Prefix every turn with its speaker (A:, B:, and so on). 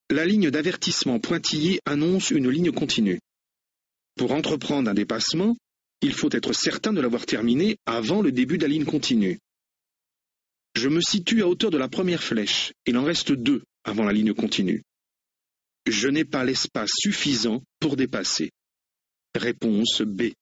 A: La ligne d'avertissement pointillée annonce une ligne continue. Pour entreprendre un dépassement, il faut être certain de l'avoir terminé avant le début de la ligne continue. Je me situe à hauteur de la première flèche. Il en reste 2 avant la ligne continue. Je n'ai pas l'espace suffisant pour dépasser. Réponse B.